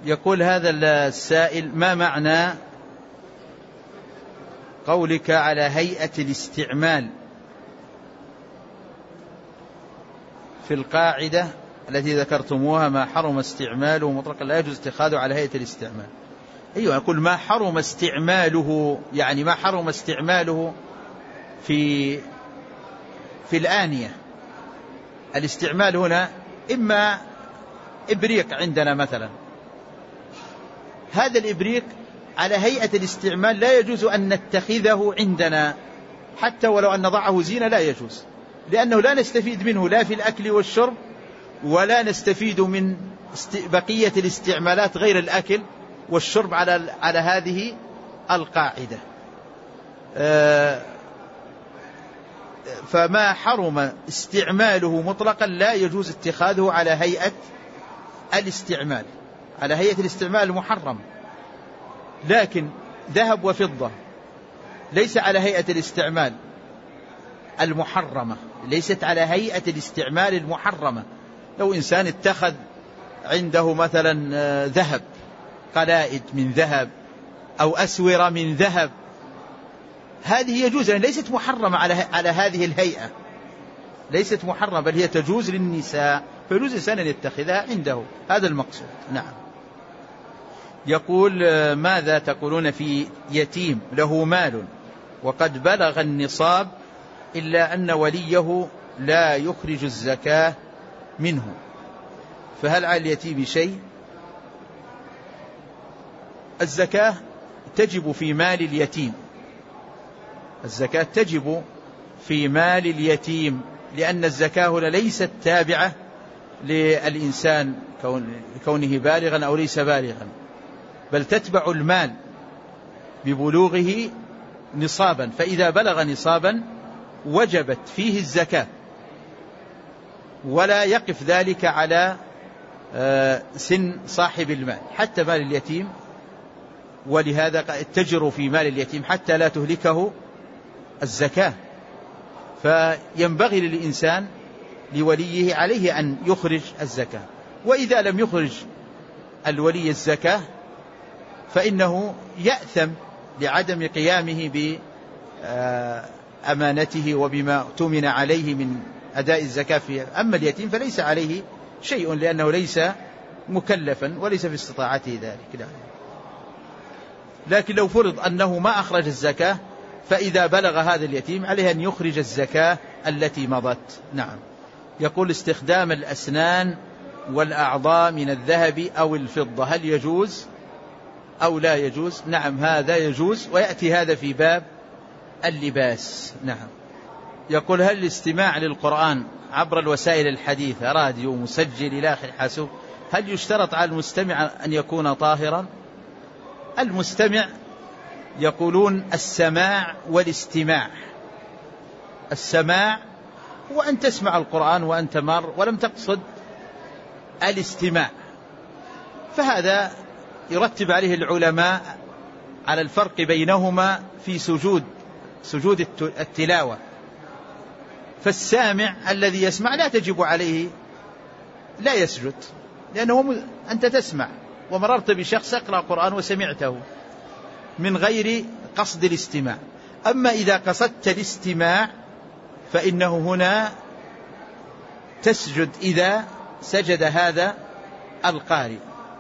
يقول هذا السائل: ما معنى قولك على هيئة الاستعمال في القاعدة التي ذكرتموها ما حرم استعماله مطلقا لا يجوز اتخاذه على هيئة الاستعمال؟ أيوة، يقول ما حرم استعماله، يعني ما حرم استعماله في الآنية. الاستعمال هنا إما إبريق عندنا مثلا، هذا الإبريق على هيئة الاستعمال لا يجوز أن نتخذه عندنا، حتى ولو أن نضعه زينة لا يجوز، لأنه لا نستفيد منه لا في الأكل والشرب، ولا نستفيد من بقية الاستعمالات غير الأكل والشرب على هذه القاعدة. فما حرم استعماله مطلقا لا يجوز اتخاذه على هيئة الاستعمال، على هيئة الاستعمال المحرم. لكن ذهب وفضة ليس على هيئة الاستعمال المحرمة، ليست على هيئة الاستعمال المحرمة. لو إنسان اتخذ عنده مثلا ذهب، قلائد من ذهب أو أسورة من ذهب، هذه يجوز، يعني ليست محرمة على هذه الهيئة، ليست محرمة، بل هي تجوز للنساء، فيجوز الإنسان أن يتخذها عنده، هذا المقصود. نعم. يقول: ماذا تقولون في يتيم له مال وقد بلغ النصاب إلا أن وليه لا يخرج الزكاة منه، فهل على اليتيم شيء؟ الزكاة تجب في مال اليتيم، الزكاة تجب في مال اليتيم، لأن الزكاة هنا ليست تابعة للإنسان كونه بالغا أو ليس بالغا، بل تتبع المال ببلوغه نصابا، فإذا بلغ نصابا وجبت فيه الزكاة، ولا يقف ذلك على سن صاحب المال، حتى مال اليتيم. ولهذا اتجروا في مال اليتيم حتى لا تهلكه الزكاة. فينبغي للإنسان لوليه عليه أن يخرج الزكاة، وإذا لم يخرج الولي الزكاة فإنه يأثم لعدم قيامه بأمانته وبما اؤتمن عليه من أداء الزكاة فيه. أما اليتيم فليس عليه شيء، لأنه ليس مكلفا وليس في استطاعته ذلك. لكن لو فرض أنه ما أخرج الزكاة، فإذا بلغ هذا اليتيم عليه أن يخرج الزكاة التي مضت. نعم. يقول: استخدام الأسنان والأعضاء من الذهب أو الفضة هل يجوز أو لا يجوز؟ نعم، هذا يجوز، ويأتي هذا في باب اللباس. نعم. يقول: هل الاستماع للقرآن عبر الوسائل الحديثة، راديو، مسجل إلى آخر حاسوب، هل يشترط على المستمع أن يكون طاهرا؟ المستمع يقولون السماع والاستماع. السماع هو أن تسمع القرآن وأنت مار ولم تقصد الاستماع، فهذا يرتب عليه العلماء على الفرق بينهما في سجود التلاوة. فالسامع الذي يسمع لا تجب عليه، لا يسجد، لأنه أنت تسمع ومررت بشخص يقرأ قرآن وسمعته من غير قصد الاستماع. أما إذا قصدت الاستماع فإنه هنا تسجد إذا سجد هذا القارئ.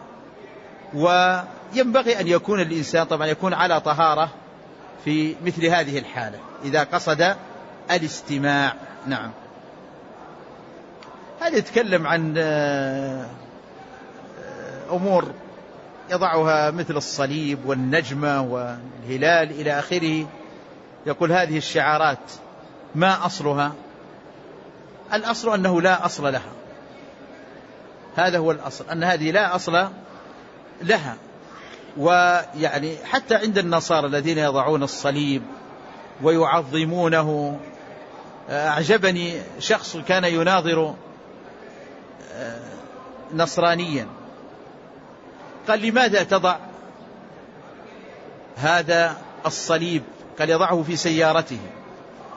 وينبغي أن يكون الإنسان طبعا يكون على طهارة في مثل هذه الحالة إذا قصد الاستماع. نعم. هذا يتكلم عن أمور يضعها مثل الصليب والنجمة والهلال إلى آخره. يقول: هذه الشعارات ما أصلها؟ الأصل أنه لا أصل لها، هذا هو الأصل، أن هذه لا أصل لها. ويعني حتى عند النصارى الذين يضعون الصليب ويعظمونه، أعجبني شخص كان يناظر نصرانيا، قال: لماذا تضع هذا الصليب؟ قال: يضعه في سيارته.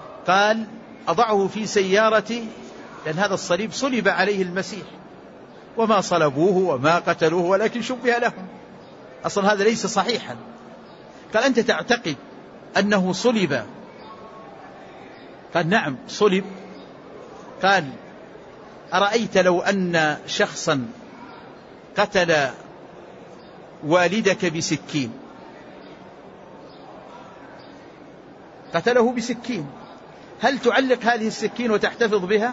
قال: أضعه في سيارتي لأن هذا الصليب صلب عليه المسيح، وما صلبوه وما قتلوه ولكن شبه لهم. أصلا هذا ليس صحيحا. قال أنت تعتقد أنه صلب؟ قال نعم صلب. قال أرأيت لو أن شخصا قتل والدك بسكين، قتله بسكين، هل تعلق هذه السكين وتحتفظ بها؟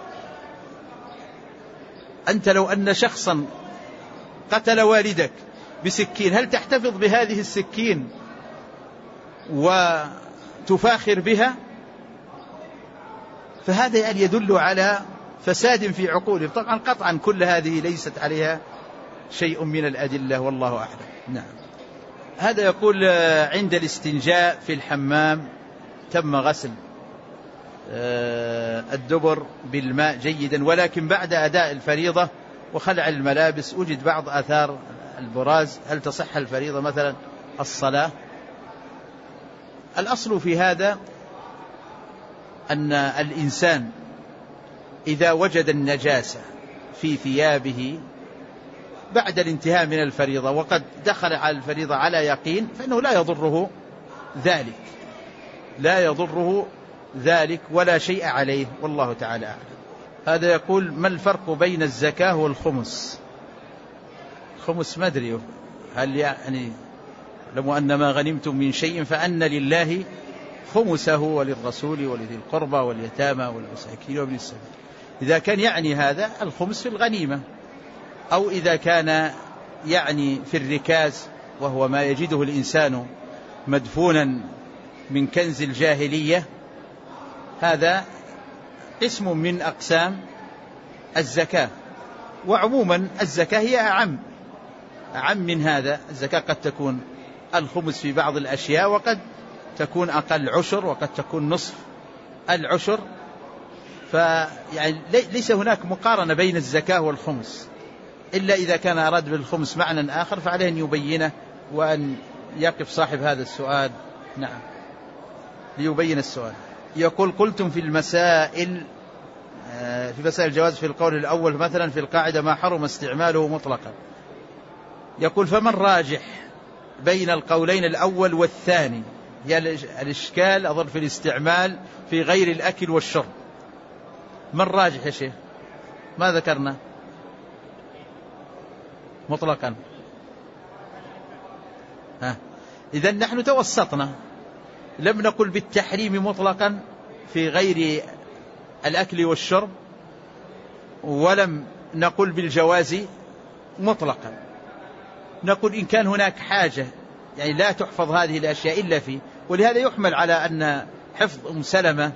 أنت لو أن شخصا قتل والدك بسكين هل تحتفظ بهذه السكين وتفاخر بها؟ فهذا يعني يدل على فساد في عقوله. طبعا قطعا كل هذه ليست عليها شيء من الأدلة والله أعلم. نعم. هذا يقول عند الاستنجاء في الحمام تم غسل الدبر بالماء جيدا، ولكن بعد أداء الفريضة وخلع الملابس وجد بعض آثار البراز، هل تصح الفريضة مثلا الصلاة؟ الأصل في هذا أن الإنسان إذا وجد النجاسة في ثيابه بعد الانتهاء من الفريضة وقد دخل على الفريضة على يقين فإنه لا يضره ذلك، لا يضره ذلك ولا شيء عليه والله تعالى أعلم. هذا يقول ما الفرق بين الزكاة والخمس؟ الخمس ما أدري هل يعني لو أن ما غنمتم من شيء فأن لله خمسه وللرسول ولذي القربى واليتامى والمساكين وابن السبيل. إذا كان يعني هذا الخمس في الغنيمة، أو إذا كان يعني في الركاز وهو ما يجده الإنسان مدفونا من كنز الجاهلية، هذا اسم من أقسام الزكاة. وعموما الزكاة هي أعم من هذا. الزكاة قد تكون الخمس في بعض الأشياء وقد تكون أقل عشر وقد تكون نصف العشر، فيعني ليس هناك مقارنة بين الزكاة والخمس، إلا إذا كان أراد بالخمس معنى آخر فعليه أن يبينه وأن يقف صاحب هذا السؤال نعم ليبين السؤال. يقول قلتم في المسائل في مسائل الجواز في القول الأول مثلا في القاعدة ما حرم استعماله مطلقا. يقول فمن راجح بين القولين الأول والثاني؟ يعني الإشكال أظن في الاستعمال في غير الأكل والشرب. من راجح يا شيخ؟ ما ذكرنا مطلقا. إذن نحن توسطنا، لم نقل بالتحريم مطلقا في غير الأكل والشرب، ولم نقل بالجواز مطلقا. نقول إن كان هناك حاجة يعني لا تحفظ هذه الأشياء إلا فيه، ولهذا يحمل على أن حفظ أم سلمة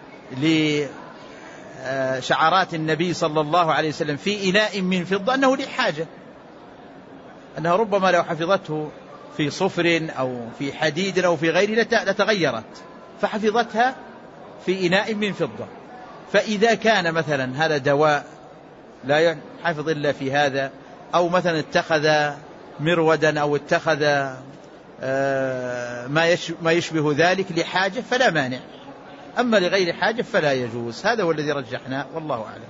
لشعارات النبي صلى الله عليه وسلم في إناء من فضة أنه لحاجة، أنها ربما لو حفظته في صفر أو في حديد أو في غيره لتغيرت، فحفظتها في إناء من فضة. فإذا كان مثلا هذا دواء لا يحفظ إلا في هذا، أو مثلا اتخذ مرودا أو اتخذ ما يشبه ذلك لحاجة فلا مانع، أما لغير حاجة فلا يجوز. هذا هو الذي رجحنا والله أعلم.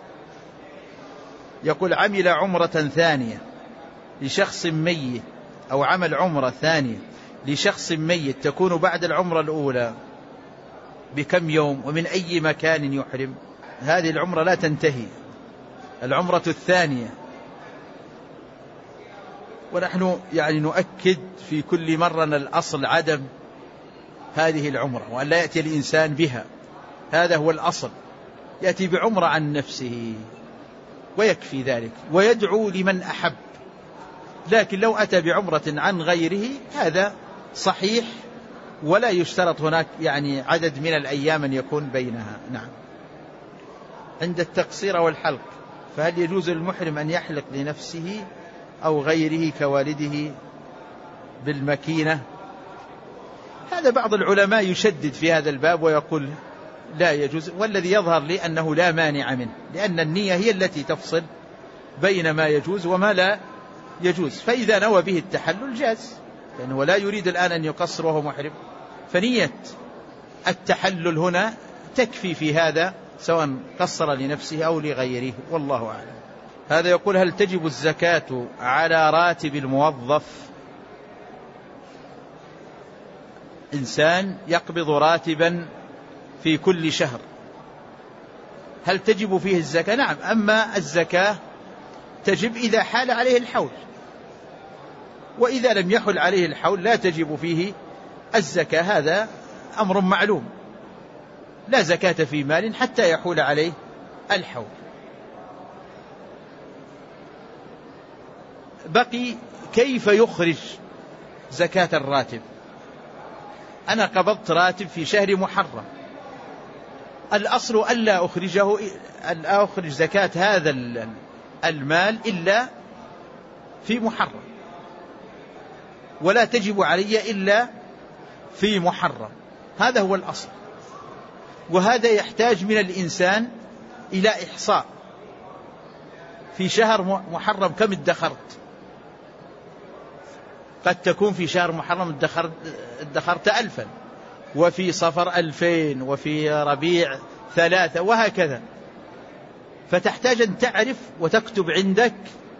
يقول عمل عمرة ثانية لشخص ميت، أو عمل عمرة ثانية لشخص ميت تكون بعد العمرة الأولى بكم يوم ومن أي مكان يحرم؟ هذه العمرة لا تنتهي، العمرة الثانية. ونحن يعني نؤكد في كل مرة أن الأصل عدم هذه العمرة وأن لا يأتي الإنسان بها، هذا هو الأصل، يأتي بعمرة عن نفسه ويكفي ذلك ويدعو لمن أحب. لكن لو أتى بعمرة عن غيره هذا صحيح، ولا يشترط هناك يعني عدد من الأيام أن يكون بينها. نعم. عند التقصير والحلق فهل يجوز للمحرم أن يحلق لنفسه أو غيره كوالده بالمكينة؟ هذا بعض العلماء يشدد في هذا الباب ويقول لا يجوز، والذي يظهر لي أنه لا مانع منه، لأن النية هي التي تفصل بين ما يجوز وما لا يجوز. فإذا نوى به التحلل جاز، لأنه لا يريد الآن أن يقصر وهو محرم، فنية التحلل هنا تكفي في هذا سواء قصر لنفسه أو لغيره والله أعلم. هذا يقول: هل تجب الزكاة على راتب الموظف؟ إنسان يقبض راتبا في كل شهر، هل تجب فيه الزكاة؟ نعم، أما الزكاة تجب إذا حال عليه الحول، وإذا لم يحل عليه الحول لا تجب فيه الزكاة، هذا أمر معلوم، لا زكاة في مال حتى يحول عليه الحول. بقي كيف يخرج زكاة الراتب؟ أنا قبضت راتب في شهر محرم، الأصل ألا أخرج زكاة هذا المال إلا في محرم، ولا تجب علي إلا في محرم، هذا هو الأصل. وهذا يحتاج من الإنسان إلى إحصاء في شهر محرم كم ادخرت. قد تكون في شهر محرم ادخرت 1000، وفي صفر 2000، وفي ربيع 3، وهكذا. فتحتاج أن تعرف وتكتب عندك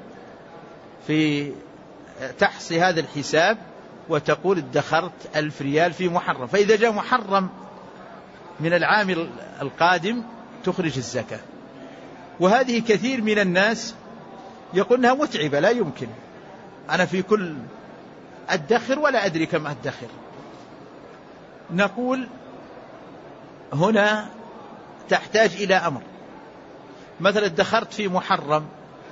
في تحصي هذا الحساب وتقول ادخرت 1000 ريال في محرم، فإذا جاء محرم من العام القادم تخرج الزكاة. وهذه كثير من الناس يقول انها متعبة، لا يمكن، أنا في كل أدخر ولا أدري كم أدخر. نقول هنا تحتاج إلى أمر، مثلا ادخرت في محرم،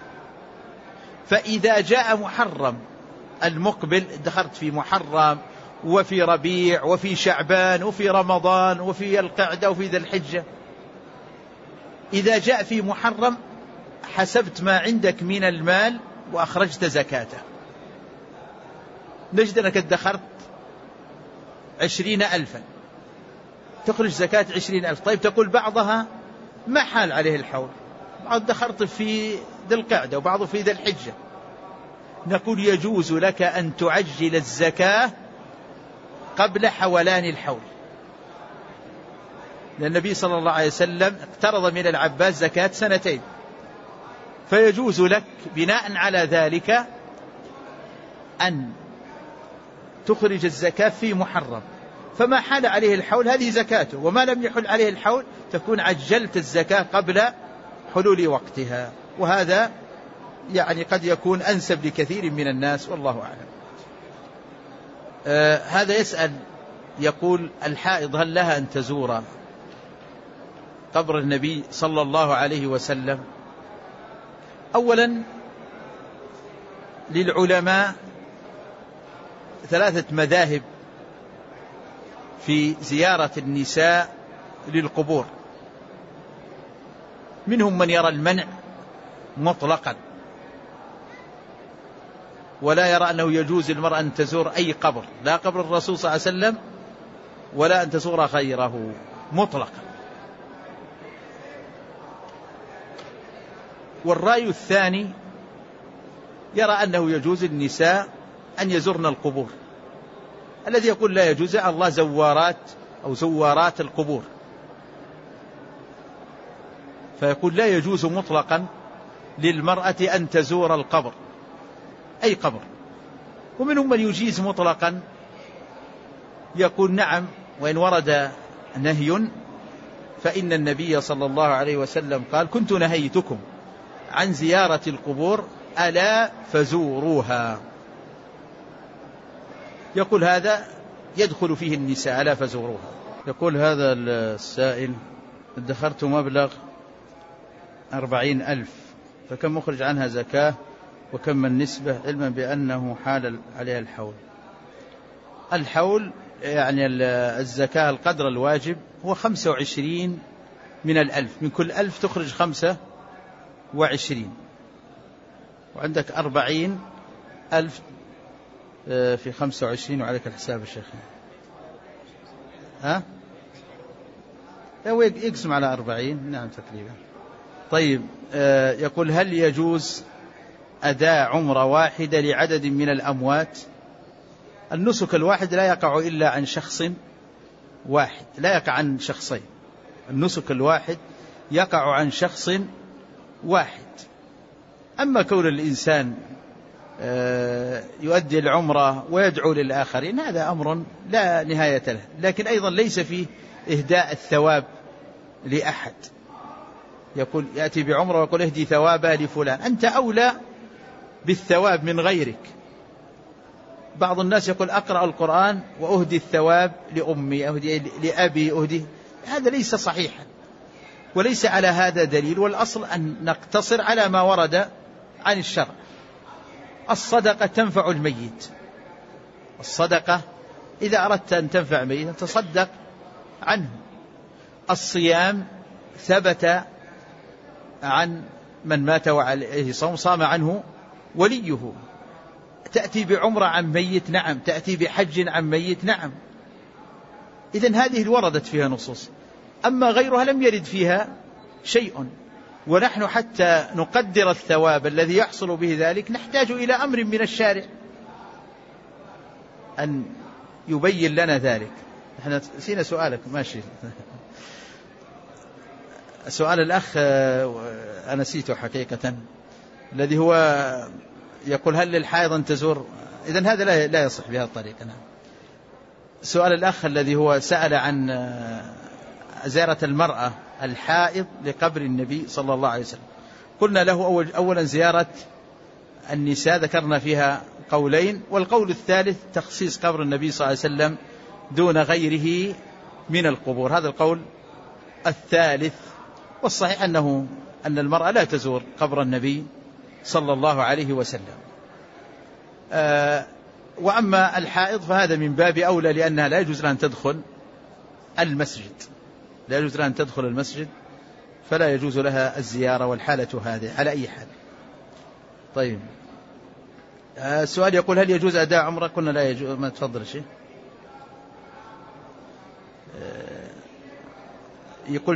فإذا جاء محرم المقبل، ادخرت في محرم وفي ربيع وفي شعبان وفي رمضان وفي القعدة وفي ذي الحجة، إذا جاء في محرم حسبت ما عندك من المال وأخرجت زكاته، نجد أنك ادخرت 20,000، تخرج زكاة 20,000. طيب تقول بعضها ما حال عليه الحول، بعض دخرت في ذي القعدة وبعضه في ذي الحجة، نقول يجوز لك أن تعجل الزكاة قبل حولان الحول، لأن النبي صلى الله عليه وسلم اقترض من العباس زكاة 2 سنين، فيجوز لك بناء على ذلك أن تخرج الزكاة في محرم، فما حال عليه الحول هذه زكاته، وما لم يحل عليه الحول تكون عجلت الزكاة قبل حلول وقتها. وهذا يعني قد يكون أنسب لكثير من الناس، والله أعلم. هذا يسأل يقول: الحائض هل لها أن تزور قبر النبي صلى الله عليه وسلم؟ أولا للعلماء 3 مذاهب في زيارة النساء للقبور، منهم من يرى المنع مطلقا ولا يرى أنه يجوز للمرأة أن تزور أي قبر، لا قبر الرسول صلى الله عليه وسلم ولا أن تزور غيره مطلقا. والرأي الثاني يرى أنه يجوز للنساء أن يزورن القبور، الذي يقول لا يجوز الله زوارات أو زوارات القبور، فيقول لا يجوز مطلقا للمرأة أن تزور القبر أي قبر. ومنهم من يجيز مطلقا، يقول نعم، وإن ورد نهي فإن النبي صلى الله عليه وسلم قال: كنت نهيتكم عن زيارة القبور ألا فزوروها. يقول هذا يدخل فيه النساء ألا فزوروها. يقول هذا السائل: ادخرت مبلغ 40,000، فكم مخرج عنها زكاة وكم النسبة، علما بأنه حال عليها الحول؟ الحول يعني الزكاة القدر الواجب هو 25 من 1000، من كل 1000 تخرج 25، وعندك 40,000 في 25، وعليك الحساب الشيخ. ها؟ هو يقسم على 40، نعم تقريبا. طيب يقول: هل يجوز أداء عمرة واحدة لعدد من الأموات؟ النسك الواحد لا يقع إلا عن شخص واحد، لا يقع عن شخصين، النسك الواحد يقع عن شخص واحد. أما كون الإنسان يؤدي العمرة ويدعو للآخرين هذا أمر لا نهاية له، لكن أيضا ليس فيه إهداء الثواب لأحد، يقول يأتي بعمرة ويقول اهدي ثوابها لفلان، أنت أولى بالثواب من غيرك. بعض الناس يقول أقرأ القرآن وأهدي الثواب لأمي، أهدي لأبي، أهدي، هذا ليس صحيحا وليس على هذا دليل، والأصل أن نقتصر على ما ورد عن الشرع. الصدقة تنفع الميت، الصدقة إذا أردت أن تنفع ميتا تصدق عنه. الصيام ثبت عن من مات وعليه صوم صام عنه وليه. تأتي بعمرة عن ميت، نعم. تأتي بحج عن ميت، نعم. إذن هذه وردت فيها نصوص، أما غيرها لم يرد فيها شيء. ونحن حتى نقدر الثواب الذي يحصل به ذلك نحتاج إلى أمر من الشارع أن يبين لنا ذلك. احنا نسينا سؤالك، ماشي. سؤال الأخ أنا نسيته حقيقة، الذي هو يقول هل للحائض أن تزور؟ إذن هذا لا يصح بهذه الطريقة. سؤال الأخ الذي هو سأل عن زيارة المرأة الحائض لقبر النبي صلى الله عليه وسلم، قلنا له أولا زيارة النساء ذكرنا فيها قولين، والقول الثالث تخصيص قبر النبي صلى الله عليه وسلم دون غيره من القبور، هذا القول الثالث. والصحيح أن المرأة لا تزور قبر النبي صلى الله عليه وسلم. وأما الحائض فهذا من باب أولى، لأنها لا يجوز لها أن تدخل المسجد، لا يجوز لها أن تدخل المسجد، فلا يجوز لها الزيارة والحالة هذه على أي حال. طيب، السؤال يقول هل يجوز أداء عمرة؟ قلنا لا يجوز. ما تفضل شيء. يقول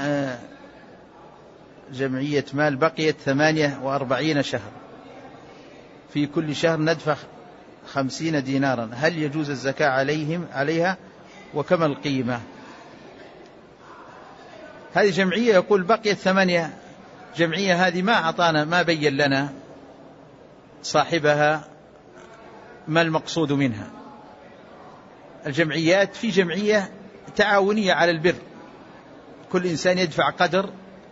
جمعية مال بقيت 48 شهر، في كل شهر ندفع 50 دينارا، هل يجوز الزكاة عليها وكم القيمة؟ هذه جمعية يقول بقيت 8 جمعية، هذه ما أعطانا، ما بين لنا صاحبها ما المقصود منها. الجمعيات في جمعية تعاونية على البر، كل إنسان يدفع قدر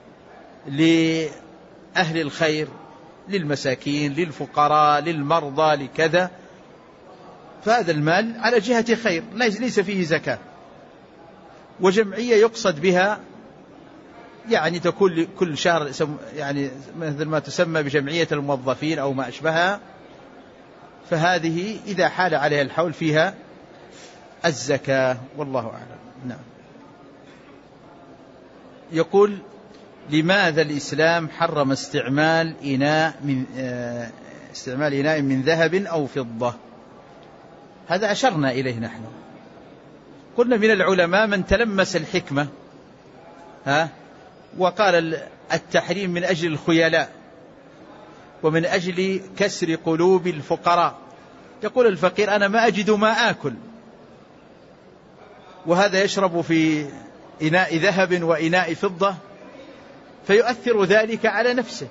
لأهل الخير، للمساكين، للفقراء، للمرضى، لكذا، فهذا المال على جهة خير ليس فيه زكاة. وجمعية يقصد بها يعني تكون كل شهر، يعني مثل ما تسمى بجمعية الموظفين أو ما أشبهها، فهذه إذا حال عليها الحول فيها الزكاة، والله أعلم. نعم. يقول لماذا الإسلام حرم استعمال إناء من ذهب أو فضة؟ هذا أشرنا إليه نحن، قلنا من العلماء من تلمس الحكمة وقال التحريم من أجل الخيلاء ومن أجل كسر قلوب الفقراء. يقول الفقير أنا ما أجد ما آكل، وهذا يشرب في إناء ذهب وإناء فضة، فيؤثر ذلك على نفسه،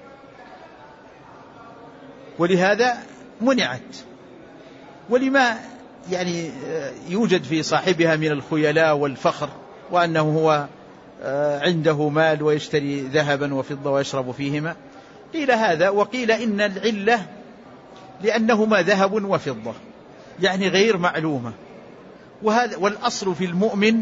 ولهذا منعت. ولما يعني يوجد في صاحبها من الخيلاء والفخر، وأنه هو عنده مال ويشتري ذهبا وفضة ويشرب فيهما، قيل هذا. وقيل إن العلة لأنهما ذهب وفضة، يعني غير معلومة. والأصل في المؤمن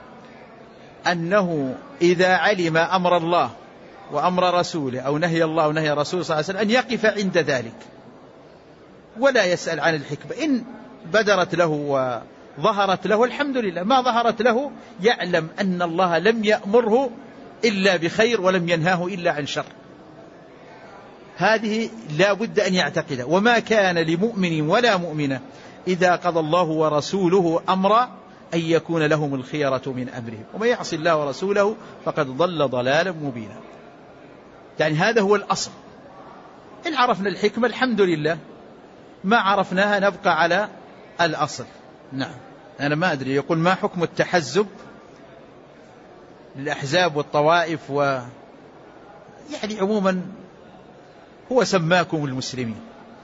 أنه إذا علم أمر الله وأمر رسوله أو نهي الله ونهي رسوله صلى الله عليه وسلم أن يقف عند ذلك ولا يسأل عن الحكمة. إن بدرت له وظهرت له الحمد لله، ما ظهرت له يعلم أن الله لم يأمره إلا بخير ولم ينهاه إلا عن شر. هذه لا بد أن يعتقدها. وما كان لمؤمن ولا مؤمنة إذا قضى الله ورسوله أمرا أن يكون لهم الخيرة من أمرهم، ومن يعص الله ورسوله فقد ضل ضلالا مبينا. يعني هذا هو الأصل. إن عرفنا الحكمة الحمد لله، ما عرفناها نبقى على الأصل. نعم. أنا ما أدري، يقول ما حكم التحزب للأحزاب والطوائف يعني عموما هو سماكم المسلمين.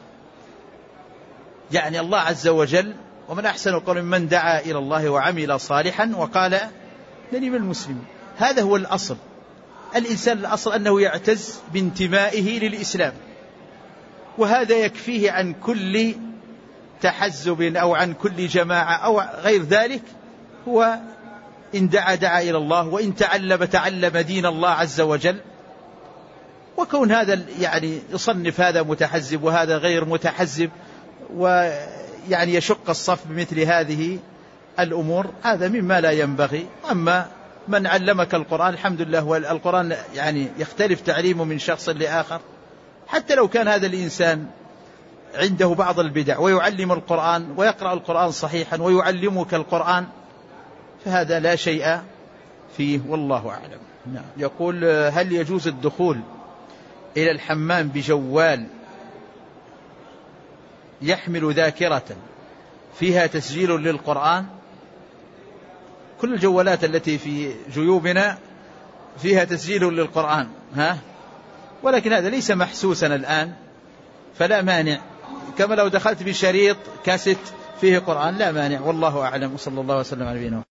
يعني الله عز وجل ومن أحسن قولا ممن دعا إلى الله وعمل صالحا وقال إنني من المسلمين. هذا هو الأصل. الإنسان الأصل أنه يعتز بانتمائه للإسلام، وهذا يكفيه عن كل تحزب أو عن كل جماعة أو غير ذلك. هو إن دعا إلى الله، وإن تعلم دين الله عز وجل. وكون هذا يعني يصنف هذا متحزب وهذا غير متحزب ويعني يشق الصف بمثل هذه الأمور، هذا مما لا ينبغي. أما من علمك القرآن الحمد لله، والقرآن يعني يختلف تعليمه من شخص لآخر، حتى لو كان هذا الإنسان عنده بعض البدع ويعلم القرآن ويقرأ القرآن صحيحا ويعلمك القرآن، فهذا لا شيء فيه، والله أعلم. نعم. يقول: هل يجوز الدخول إلى الحمام بجوال يحمل ذاكرة فيها تسجيل للقرآن؟ كل الجوالات التي في جيوبنا فيها تسجيل للقرآن، ولكن هذا ليس محسوسا الآن، فلا مانع. كما لو دخلت بشريط كاسيت فيه قرآن لا مانع، والله أعلم. وصلى الله وسلم على نبينا.